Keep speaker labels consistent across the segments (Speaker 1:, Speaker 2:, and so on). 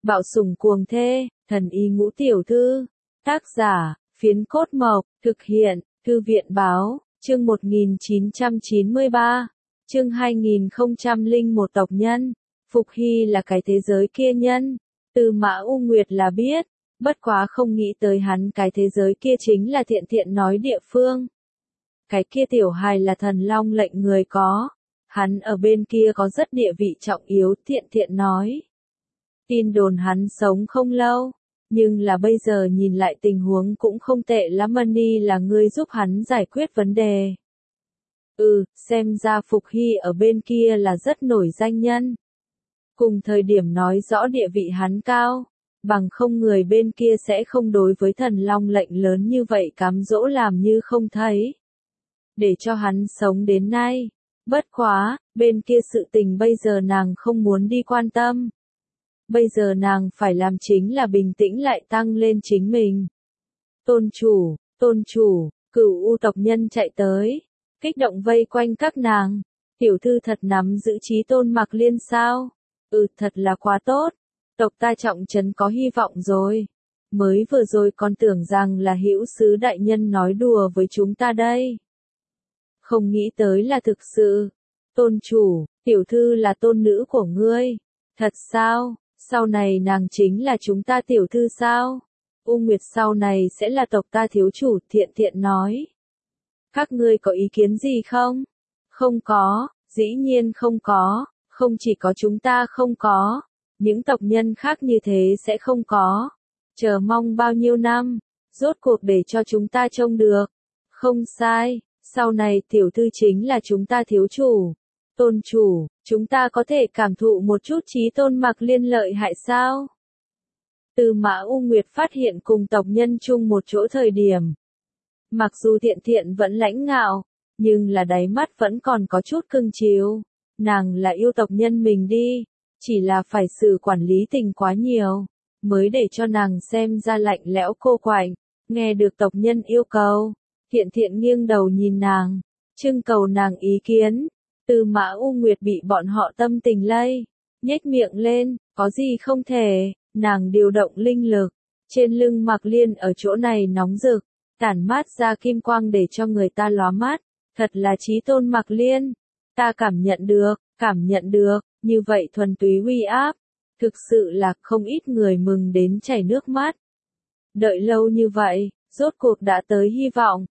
Speaker 1: Bạo sủng cuồng thê, thần y ngũ tiểu thư. Tác giả, Phiến Cốt Mộc, thực hiện, Thư viện báo, chương 1993, chương 2001 tộc nhân. Phục Hy là cái thế giới kia nhân, Tư Mã U Nguyệt là biết, bất quá không nghĩ tới hắn cái thế giới kia chính là Thiện Thiện nói địa phương. Cái kia tiểu hài là thần long lệnh người có, hắn ở bên kia có rất địa vị trọng yếu, Thiện Thiện nói. Tin đồn hắn sống không lâu, nhưng là bây giờ nhìn lại tình huống cũng không tệ lắm, Mani là người giúp hắn giải quyết vấn đề. Xem ra Phục Hy ở bên kia là rất nổi danh nhân. Cùng thời điểm nói rõ địa vị hắn cao, bằng không người bên kia sẽ không đối với thần long lệnh lớn như vậy cám dỗ làm như không thấy. Để cho hắn sống đến nay. Bất quá, bên kia sự tình bây giờ nàng không muốn đi quan tâm. Bây giờ nàng phải làm chính là bình tĩnh lại tăng lên chính mình. Tôn chủ, Cửu U tộc nhân chạy tới, kích động vây quanh các nàng. Tiểu thư thật nắm giữ trí Tôn Mặc Liên sao? Thật là quá tốt. Tộc ta trọng trấn có hy vọng rồi. Mới vừa rồi còn tưởng rằng là Hữu Sứ đại nhân nói đùa với chúng ta đây. Không nghĩ tới là thực sự. Tôn chủ, tiểu thư là tôn nữ của ngươi. Thật sao? Sau này nàng chính là chúng ta tiểu thư sao? U Nguyệt sau này sẽ là tộc ta thiếu chủ, Thiện Thiện nói. Các ngươi có ý kiến gì không? Không có, dĩ nhiên không có, không chỉ có chúng ta không có, những tộc nhân khác như thế sẽ không có. Chờ mong bao nhiêu năm, rốt cuộc để cho chúng ta trông được. Không sai, sau này tiểu thư chính là chúng ta thiếu chủ. Tôn chủ, chúng ta có thể cảm thụ một chút trí Tôn Mặc Liên lợi hại sao? Tư Mã U Nguyệt phát hiện cùng tộc nhân chung một chỗ thời điểm. Mặc dù Thiện Thiện vẫn lãnh ngạo, nhưng là đáy mắt vẫn còn có chút cưng chiều. Nàng là yêu tộc nhân mình đi, chỉ là phải xử quản lý tình quá nhiều, mới để cho nàng xem ra lạnh lẽo cô quạnh. Nghe được tộc nhân yêu cầu, Thiện Thiện nghiêng đầu nhìn nàng, trưng cầu nàng ý kiến. Tư Mã U Nguyệt bị bọn họ tâm tình lây, nhếch miệng lên, có gì không thể, nàng điều động linh lực, trên lưng Mặc Liên ở chỗ này nóng rực, tản mát ra kim quang để cho người ta lóa mắt, thật là chí tôn Mặc Liên, ta cảm nhận được, như vậy thuần túy uy áp, thực sự là không ít người mừng đến chảy nước mắt. Đợi lâu như vậy, rốt cuộc đã tới hy vọng,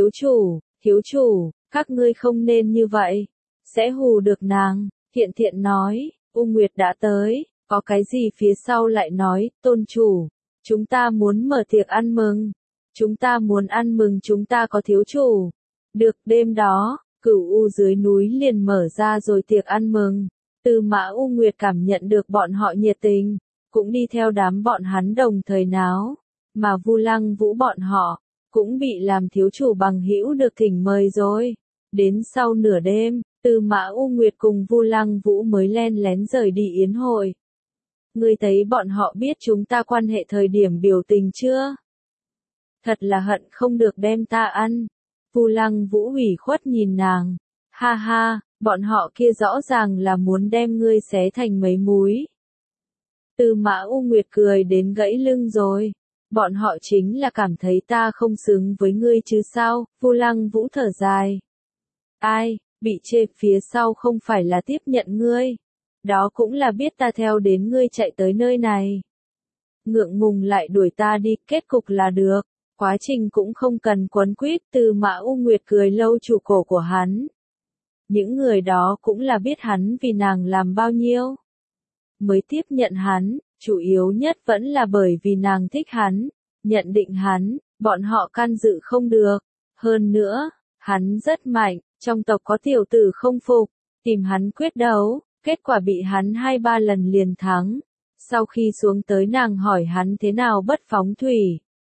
Speaker 1: thiếu chủ, các ngươi không nên như vậy. Sẽ hù được nàng, Thiện Thiện nói, U Nguyệt đã tới, có cái gì phía sau lại nói, tôn chủ, chúng ta muốn mở tiệc ăn mừng, chúng ta muốn ăn mừng chúng ta có thiếu chủ. Được, đêm đó, Cửu U dưới núi liền mở ra rồi tiệc ăn mừng. Tư Mã U Nguyệt cảm nhận được bọn họ nhiệt tình, cũng đi theo đám bọn hắn đồng thời náo, mà Vu Lăng Vũ bọn họ cũng bị làm thiếu chủ bằng hữu được thỉnh mời rồi. Đến sau nửa đêm, Tư Mã U Nguyệt cùng Vu Lăng Vũ mới len lén rời đi yến hội. Ngươi thấy bọn họ biết chúng ta quan hệ thời điểm biểu tình chưa? Thật là hận không được đem ta ăn. Vu Lăng Vũ ủy khuất nhìn nàng. Ha ha, bọn họ kia rõ ràng là muốn đem ngươi xé thành mấy múi. Tư Mã U Nguyệt cười đến gãy lưng rồi. Bọn họ chính là cảm thấy ta không xứng với ngươi chứ sao? Vu Lăng Vũ thở dài. Ai? Bị chê phía sau không phải là tiếp nhận ngươi. Đó cũng là biết ta theo đến ngươi chạy tới nơi này. Ngượng ngùng lại đuổi ta đi, kết cục là được. Quá trình cũng không cần quấn quýt. Tư Mã U Nguyệt cười lâu chủ cổ của hắn. Những người đó cũng là biết hắn vì nàng làm bao nhiêu. Mới tiếp nhận hắn, chủ yếu nhất vẫn là bởi vì nàng thích hắn. Nhận định hắn, bọn họ can dự không được. Hơn nữa, hắn rất mạnh. Trong tộc có tiểu tử không phục, tìm hắn quyết đấu, kết quả bị hắn 2-3 lần liền thắng. Sau khi xuống tới nàng hỏi hắn thế nào bất phóng thủy.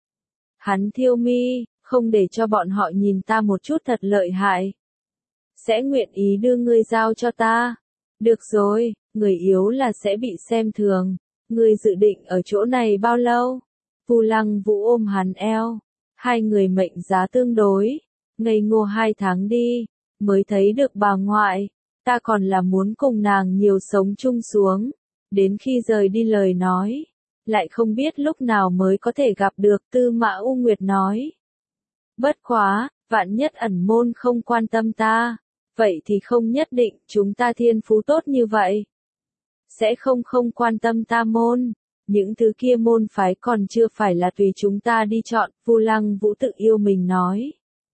Speaker 1: Hắn thiêu mi, không để cho bọn họ nhìn ta một chút thật lợi hại. Sẽ nguyện ý đưa ngươi giao cho ta. Được rồi, người yếu là sẽ bị xem thường. Ngươi dự định ở chỗ này bao lâu? Vu Lăng Vũ ôm hắn eo. Hai người mệnh giá tương đối. Ngây ngô 2 tháng đi. Mới thấy được bà ngoại, ta còn là muốn cùng nàng nhiều sống chung xuống, đến khi rời đi lời nói, lại không biết lúc nào mới có thể gặp được, Tư Mã U Nguyệt nói. Bất quá, vạn nhất ẩn môn không quan tâm ta, vậy thì không nhất định chúng ta thiên phú tốt như vậy. Sẽ không quan tâm ta môn, những thứ kia môn phái còn chưa phải là tùy chúng ta đi chọn, Vu Lăng Vũ tự yêu mình nói.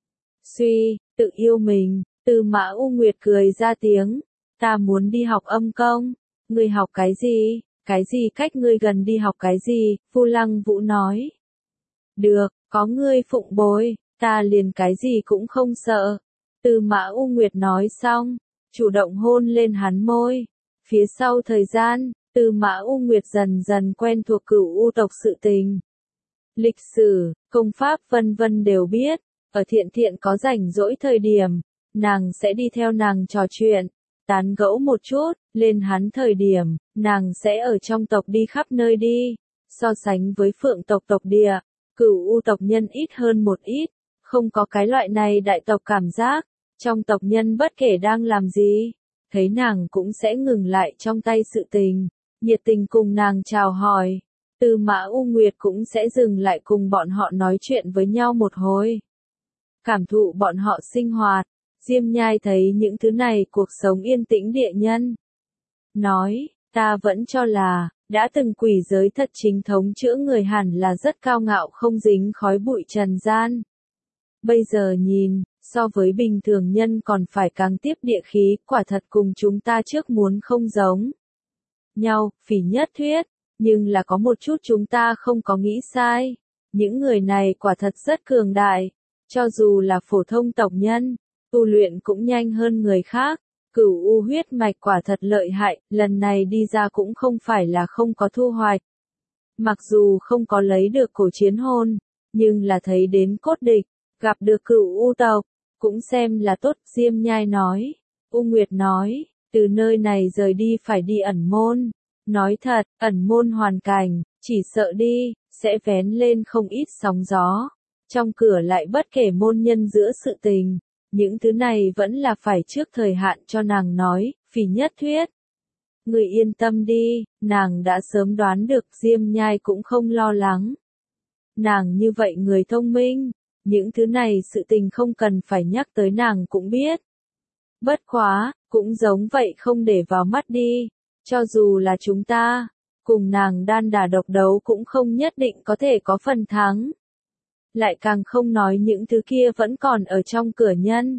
Speaker 1: Suy, tự yêu mình, Tư Mã U Nguyệt cười ra tiếng, ta muốn đi học âm công, ngươi học cái gì? Cái gì cách ngươi gần đi học cái gì? Vu Lăng Vũ nói. Được, có ngươi phụng bồi, ta liền cái gì cũng không sợ. Tư Mã U Nguyệt nói xong, chủ động hôn lên hắn môi. Phía sau thời gian, Tư Mã U Nguyệt dần dần quen thuộc Cửu U tộc sự tình. Lịch sử, công pháp vân vân đều biết, ở Thiện Thiện có rảnh rỗi thời điểm, nàng sẽ đi theo nàng trò chuyện, tán gẫu một chút, lên hắn thời điểm, nàng sẽ ở trong tộc đi khắp nơi đi. So sánh với Phượng tộc tộc địa, Cửu U tộc nhân ít hơn một ít, không có cái loại này đại tộc cảm giác, trong tộc nhân bất kể đang làm gì, thấy nàng cũng sẽ ngừng lại trong tay sự tình, nhiệt tình cùng nàng chào hỏi. Tư Mã U Nguyệt cũng sẽ dừng lại cùng bọn họ nói chuyện với nhau một hồi. Cảm thụ bọn họ sinh hoạt, Diêm Nhai thấy những thứ này cuộc sống yên tĩnh địa nhân. Nói, ta vẫn cho là, đã từng quỷ giới thật chính thống chữa người hẳn là rất cao ngạo không dính khói bụi trần gian. Bây giờ nhìn, so với bình thường nhân còn phải càng tiếp địa khí, quả thật cùng chúng ta trước muốn không giống nhau, Phỉ Nhất thuyết, nhưng là có một chút chúng ta không có nghĩ sai. Những người này quả thật rất cường đại, cho dù là phổ thông tộc nhân, tu luyện cũng nhanh hơn người khác. Cửu U huyết mạch quả thật lợi hại, lần này đi ra cũng không phải là không có thu hoạch. Mặc dù không có lấy được cổ chiến hồn, nhưng là thấy đến cốt địch, gặp được Cửu U tộc, cũng xem là tốt. Diêm Nhai nói, U Nguyệt nói, từ nơi này rời đi phải đi ẩn môn. Nói thật, ẩn môn hoàn cảnh, chỉ sợ đi, sẽ vén lên không ít sóng gió. Trong cửa lại bất kể môn nhân giữa sự tình. Những thứ này vẫn là phải trước thời hạn cho nàng nói, Phỉ Nhất thuyết. Người yên tâm đi, nàng đã sớm đoán được. Diêm Nhai cũng không lo lắng. Nàng như vậy người thông minh, những thứ này sự tình không cần phải nhắc tới nàng cũng biết. Bất quá, cũng giống vậy không để vào mắt đi, cho dù là chúng ta, cùng nàng đan đả độc đấu cũng không nhất định có thể có phần thắng. Lại càng không nói những thứ kia vẫn còn ở trong cửa nhân.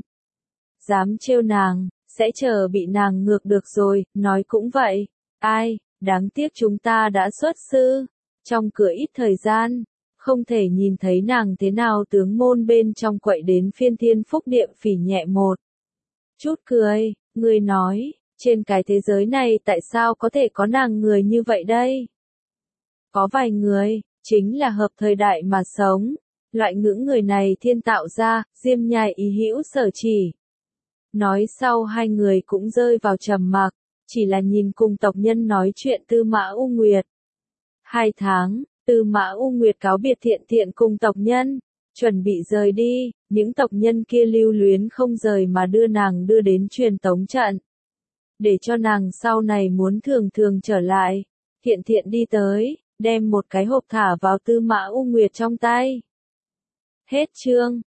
Speaker 1: Dám trêu nàng, sẽ chờ bị nàng ngược được rồi, nói cũng vậy. Ai, đáng tiếc chúng ta đã xuất sư. Trong cửa ít thời gian, không thể nhìn thấy nàng thế nào tướng môn bên trong quậy đến phiên Thiên Phúc Điệm Phỉ nhẹ một chút cười, người nói, trên cái thế giới này tại sao có thể có nàng người như vậy đây? Có vài người, chính là hợp thời đại mà sống. Loại ngưỡng người này thiên tạo ra, Diêm Nhai ý hữu sở chỉ. Nói sau hai người cũng rơi vào trầm mặc, chỉ là nhìn cùng tộc nhân nói chuyện. Tư Mã U Nguyệt. 2 tháng, Tư Mã U Nguyệt cáo biệt Thiện Thiện cùng tộc nhân, chuẩn bị rời đi, những tộc nhân kia lưu luyến không rời mà đưa nàng đưa đến truyền tống trận. Để cho nàng sau này muốn thường thường trở lại, Thiện Thiện đi tới, đem một cái hộp thả vào Tư Mã U Nguyệt trong tay. Hết chương.